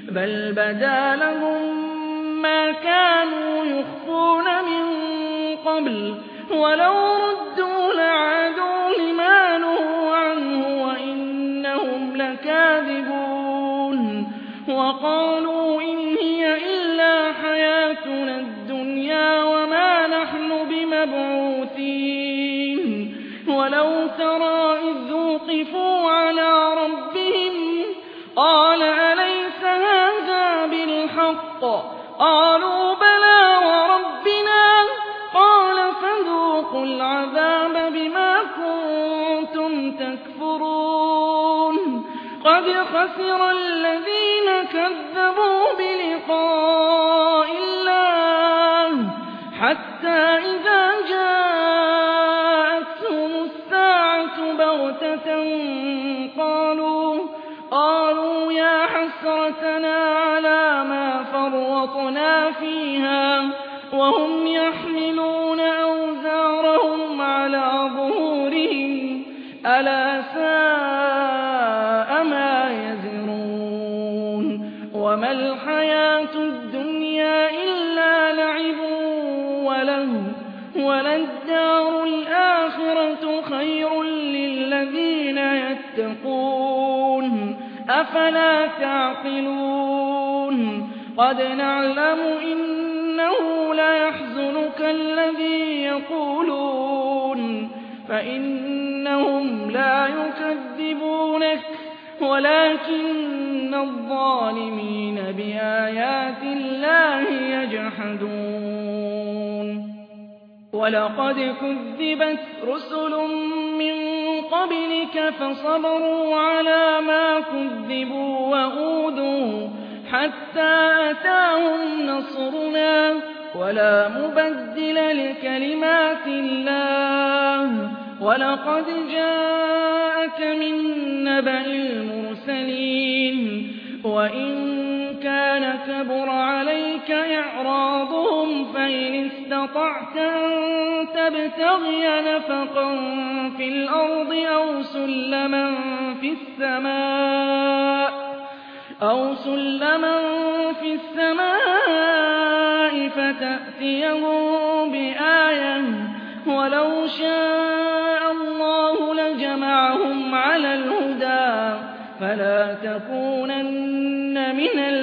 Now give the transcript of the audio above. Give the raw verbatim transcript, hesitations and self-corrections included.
بل بدا لهم ما كانوا يخفون من قبل ولو ردوا لعادوا لما نهوا عنه وإنهم لكاذبون وقالوا إن هي إلا حياتنا الدنيا وما نحن بمبعوثين ولو ترى إذ وقفوا على ربهم قال أليس هذا بالحق قالوا بلى وربنا قال فذوقوا العذاب بما كنتم تكفرون قد خسر الذين كذبوا بلقاء الله حتى إذا جاءتهم الساعة بغتة قالوا قالوا يا حسرتنا على ما فرطنا فيها وهم يحملون أوزارهم على ظهورهم ألا ساء ما يزرون وما الحياة الدنيا إلا لعب وله وللدار الآخرة خير للذين يتقون أفلا تعقلون قد نعلم إنه ليحزنك الذي يقولون فإنهم لا يكذبونك ولكن الظالمين بآيات الله يجحدون ولقد كذبت رسل من قبلك فصبروا على ما كذبوا وأوذوا حتى أتاهم نصرنا ولا مبدل لكلمات الله ولقد جاءك من نبأ المرسلين وإن كان كبر عليك إعراضهم فإن استطعت أن تبتغي نفقا في الأرض أو سلما في السماء أو سلما في السماء فتأتيهم بآية ولو شاء الله لجمعهم على الهدى فلا تكونن من